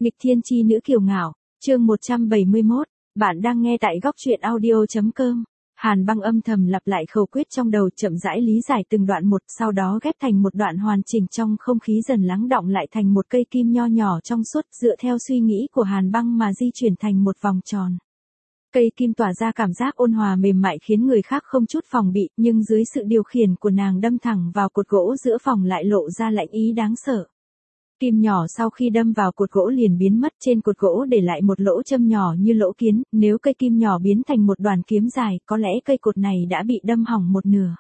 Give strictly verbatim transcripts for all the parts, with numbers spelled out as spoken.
Nghịch thiên chi nữ kiều ngạo, chương một trăm bảy mươi mốt, bạn đang nghe tại góc truyện audio.com. Hàn Băng âm thầm lặp lại khẩu quyết trong đầu, chậm rãi lý giải từng đoạn một, sau đó ghép thành một đoạn hoàn chỉnh, trong không khí dần lắng đọng lại thành một cây kim nho nhỏ trong suốt, dựa theo suy nghĩ của Hàn Băng mà di chuyển thành một vòng tròn. Cây kim tỏa ra cảm giác ôn hòa mềm mại khiến người khác không chút phòng bị, nhưng dưới sự điều khiển của nàng đâm thẳng vào cột gỗ giữa phòng lại lộ ra lạnh ý đáng sợ. Kim nhỏ sau khi đâm vào cột gỗ liền biến mất, trên cột gỗ để lại một lỗ châm nhỏ như lỗ kiến, nếu cây kim nhỏ biến thành một đoàn kiếm dài, có lẽ cây cột này đã bị đâm hỏng một nửa.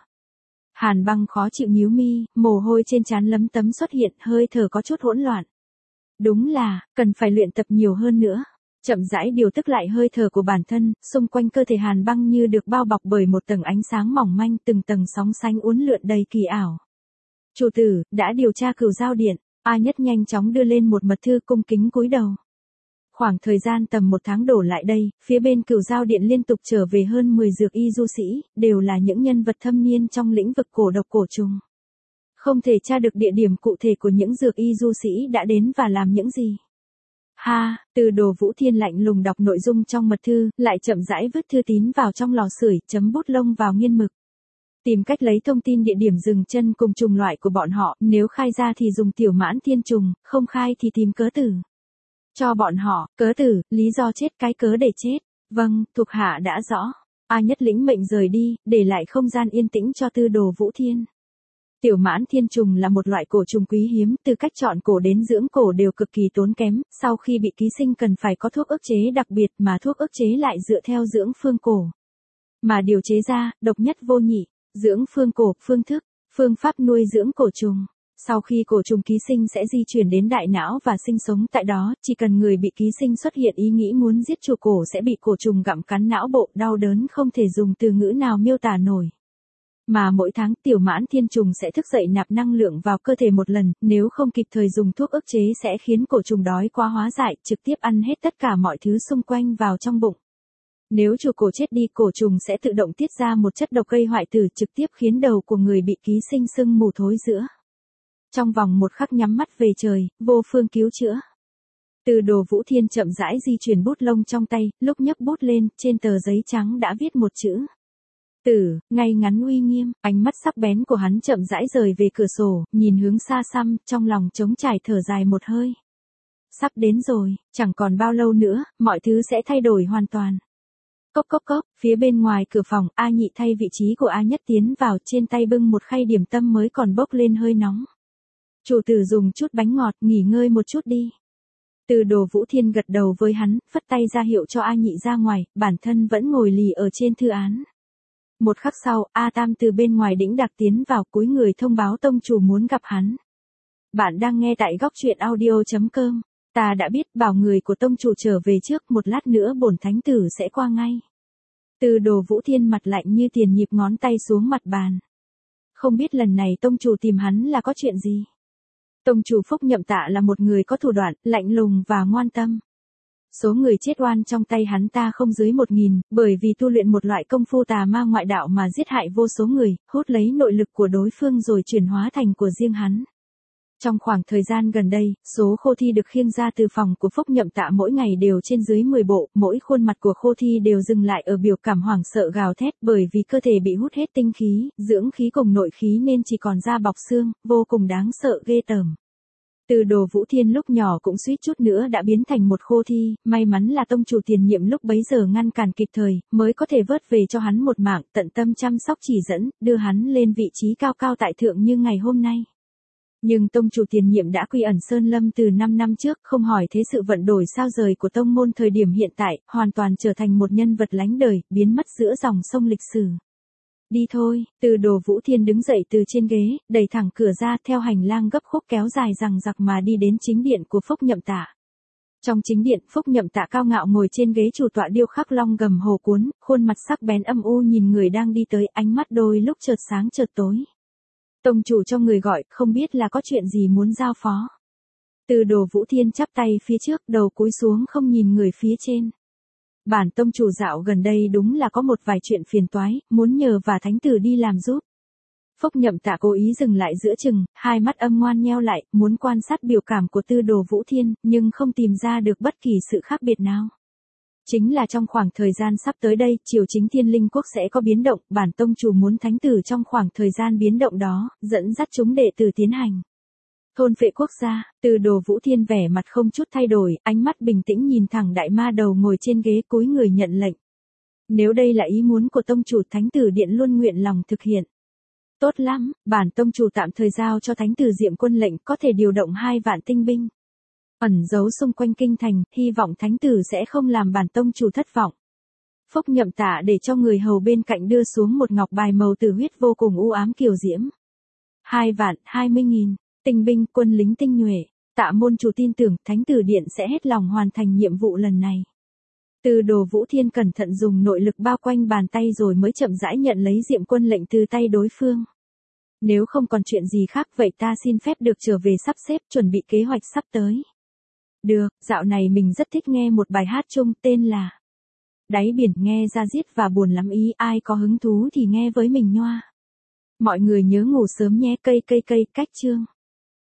Hàn Băng khó chịu nhíu mi, mồ hôi trên trán lấm tấm xuất hiện, hơi thở có chút hỗn loạn. Đúng là, cần phải luyện tập nhiều hơn nữa. Chậm rãi điều tức lại hơi thở của bản thân, xung quanh cơ thể Hàn Băng như được bao bọc bởi một tầng ánh sáng mỏng manh, từng tầng sóng xanh uốn lượn đầy kỳ ảo. Chủ tử, đã điều tra Cửu Giao Điện. A Nhất nhanh chóng đưa lên một mật thư, cung kính cúi đầu. Khoảng thời gian tầm một tháng đổ lại đây, phía bên Cửu Giao Điện liên tục trở về hơn mười dược y du sĩ, đều là những nhân vật thâm niên trong lĩnh vực cổ độc cổ trùng. Không thể tra được địa điểm cụ thể của những dược y du sĩ đã đến và làm những gì. Ha, Từ Đồ Vũ Thiên lạnh lùng đọc nội dung trong mật thư, lại chậm rãi vứt thư tín vào trong lò sưởi, chấm bút lông vào nghiên mực. Tìm cách lấy thông tin địa điểm dừng chân cùng trùng loại của bọn họ, nếu khai ra thì dùng tiểu mãn thiên trùng, không khai thì tìm cớ tử. Cho bọn họ, cớ tử, lý do chết, cái cớ để chết. Vâng, thuộc hạ đã rõ. A Nhất lĩnh mệnh rời đi, để lại không gian yên tĩnh cho Tư Đồ Vũ Thiên. Tiểu mãn thiên trùng là một loại cổ trùng quý hiếm, từ cách chọn cổ đến dưỡng cổ đều cực kỳ tốn kém, sau khi bị ký sinh cần phải có thuốc ức chế đặc biệt, mà thuốc ức chế lại dựa theo dưỡng phương cổ. Mà điều chế ra, độc nhất vô nhị. Dưỡng phương cổ, phương thức, phương pháp nuôi dưỡng cổ trùng. Sau khi cổ trùng ký sinh sẽ di chuyển đến đại não và sinh sống tại đó, chỉ cần người bị ký sinh xuất hiện ý nghĩ muốn giết chủ cổ sẽ bị cổ trùng gặm cắn não bộ, đau đớn không thể dùng từ ngữ nào miêu tả nổi. Mà mỗi tháng tiểu mãn thiên trùng sẽ thức dậy nạp năng lượng vào cơ thể một lần, nếu không kịp thời dùng thuốc ức chế sẽ khiến cổ trùng đói quá hóa dại, trực tiếp ăn hết tất cả mọi thứ xung quanh vào trong bụng. Nếu chủ cổ chết đi, cổ trùng sẽ tự động tiết ra một chất độc gây hoại tử, trực tiếp khiến đầu của người bị ký sinh sưng mù thối rữa. Trong vòng một khắc nhắm mắt về trời, vô phương cứu chữa. Từ Đồ Vũ Thiên chậm rãi di chuyển bút lông trong tay, lúc nhấc bút lên, trên tờ giấy trắng đã viết một chữ. Tử, ngay ngắn uy nghiêm, ánh mắt sắc bén của hắn chậm rãi rời về cửa sổ, nhìn hướng xa xăm, trong lòng trống trải thở dài một hơi. Sắp đến rồi, chẳng còn bao lâu nữa, mọi thứ sẽ thay đổi hoàn toàn. Cốc cốc cốc, phía bên ngoài cửa phòng, A Nhị thay vị trí của A Nhất tiến vào, trên tay bưng một khay điểm tâm mới còn bốc lên hơi nóng. Chủ tử dùng chút bánh ngọt, nghỉ ngơi một chút đi. Từ Đồ Vũ Thiên gật đầu với hắn, phất tay ra hiệu cho A Nhị ra ngoài, bản thân vẫn ngồi lì ở trên thư án. Một khắc sau, A Tam từ bên ngoài đĩnh đạc tiến vào, cúi người thông báo tông chủ muốn gặp hắn. Bạn đang nghe tại góc truyện audio.com. Ta đã biết, bảo người của tông chủ trở về trước, một lát nữa bổn thánh tử sẽ qua ngay. Từ Đồ Vũ Thiên mặt lạnh như tiền, nhịp ngón tay xuống mặt bàn. Không biết lần này tông chủ tìm hắn là có chuyện gì? Tông chủ Phúc Nhậm Tạ là một người có thủ đoạn, lạnh lùng và ngoan tâm. Số người chết oan trong tay hắn ta không dưới một nghìn, bởi vì tu luyện một loại công phu tà ma ngoại đạo mà giết hại vô số người, hút lấy nội lực của đối phương rồi chuyển hóa thành của riêng hắn. Trong khoảng thời gian gần đây, số khô thi được khiêng ra từ phòng của Phúc Nhậm Tạ mỗi ngày đều trên dưới mười bộ, mỗi khuôn mặt của khô thi đều dừng lại ở biểu cảm hoảng sợ gào thét, bởi vì cơ thể bị hút hết tinh khí, dưỡng khí cùng nội khí nên chỉ còn da bọc xương, vô cùng đáng sợ ghê tởm. Từ Đồ Vũ Thiên lúc nhỏ cũng suýt chút nữa đã biến thành một khô thi, may mắn là tông chủ tiền nhiệm lúc bấy giờ ngăn cản kịp thời, mới có thể vớt về cho hắn một mạng, tận tâm chăm sóc chỉ dẫn, đưa hắn lên vị trí cao cao tại thượng như ngày hôm nay. Nhưng tông chủ tiền nhiệm đã quy ẩn Sơn Lâm từ năm năm trước, không hỏi thế sự vận đổi sao rời của tông môn thời điểm hiện tại, hoàn toàn trở thành một nhân vật lánh đời, biến mất giữa dòng sông lịch sử. Đi thôi, Từ Đồ Vũ Thiên đứng dậy từ trên ghế, đẩy thẳng cửa ra, theo hành lang gấp khúc kéo dài rằng rặc mà đi đến chính điện của Phúc Nhậm Tạ. Trong chính điện, Phúc Nhậm Tạ cao ngạo ngồi trên ghế chủ tọa điêu khắc long gầm hồ cuốn, khuôn mặt sắc bén âm u nhìn người đang đi tới, ánh mắt đôi lúc chợt sáng chợt tối. Tông chủ cho người gọi, không biết là có chuyện gì muốn giao phó. Từ Đồ Vũ Thiên chắp tay phía trước, đầu cúi xuống không nhìn người phía trên. Bản tông chủ dạo gần đây đúng là có một vài chuyện phiền toái, muốn nhờ và thánh tử đi làm giúp. Phúc Nhậm Tạ cố ý dừng lại giữa chừng, hai mắt âm ngoan nheo lại, muốn quan sát biểu cảm của Tư Đồ Vũ Thiên, nhưng không tìm ra được bất kỳ sự khác biệt nào. Chính là trong khoảng thời gian sắp tới đây, triều chính Thiên Linh Quốc sẽ có biến động, bản tông chủ muốn thánh tử trong khoảng thời gian biến động đó, dẫn dắt chúng đệ tử tiến hành thôn phệ quốc gia. Tư Đồ Vũ Thiên vẻ mặt không chút thay đổi, ánh mắt bình tĩnh nhìn thẳng đại ma đầu ngồi trên ghế cúi người nhận lệnh. Nếu đây là ý muốn của tông chủ, thánh tử điện luôn nguyện lòng thực hiện. Tốt lắm, bản tông chủ tạm thời giao cho thánh tử Diệm Quân lệnh, có thể điều động hai vạn tinh binh ẩn giấu xung quanh kinh thành, hy vọng thánh tử sẽ không làm bản tông chủ thất vọng. Phúc Nhậm Tạ để cho người hầu bên cạnh đưa xuống một ngọc bài màu tử huyết vô cùng u ám kiều diễm. Hai vạn, hai mươi nghìn, tinh binh, quân lính tinh nhuệ. Tạ môn chủ tin tưởng thánh tử điện sẽ hết lòng hoàn thành nhiệm vụ lần này. Tư Đồ Vũ Thiên cẩn thận dùng nội lực bao quanh bàn tay rồi mới chậm rãi nhận lấy Diệm Quân lệnh từ tay đối phương. Nếu không còn chuyện gì khác vậy ta xin phép được trở về sắp xếp chuẩn bị kế hoạch sắp tới. Được, dạo này mình rất thích nghe một bài hát chung tên là Đáy biển, nghe ra diết và buồn lắm ý, ai có hứng thú thì nghe với mình nhoa. Mọi người nhớ ngủ sớm nhé, cây cây cây cách chương.